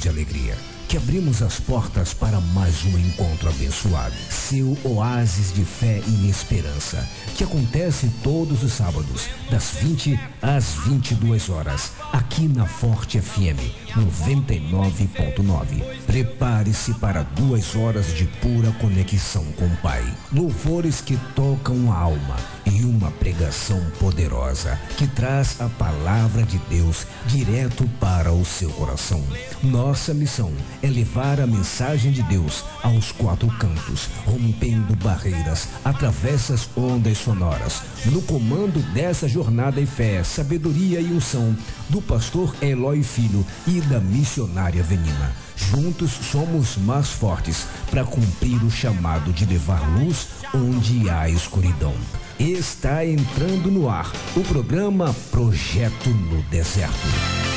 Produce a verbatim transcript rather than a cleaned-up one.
de alegria, que abrimos as portas para mais um encontro abençoado. Seu oásis de fé e esperança, que acontece todos os sábados, das vinte às vinte e duas horas, aqui na Forte F M noventa e nove ponto nove. Prepare-se para duas horas de pura conexão com o Pai. Louvores que tocam a alma e uma pregação poderosa que traz a palavra de Deus direto para o seu coração. Nossa missão é levar a mensagem de Deus aos quatro cantos, rompendo barreiras através das ondas sonoras. No comando dessa jornada em fé, sabedoria e unção do pastor Eloy Filho e da missionária Venina. Juntos somos mais fortes para cumprir o chamado de levar luz onde há escuridão. Está entrando no ar o programa Projeto no Deserto.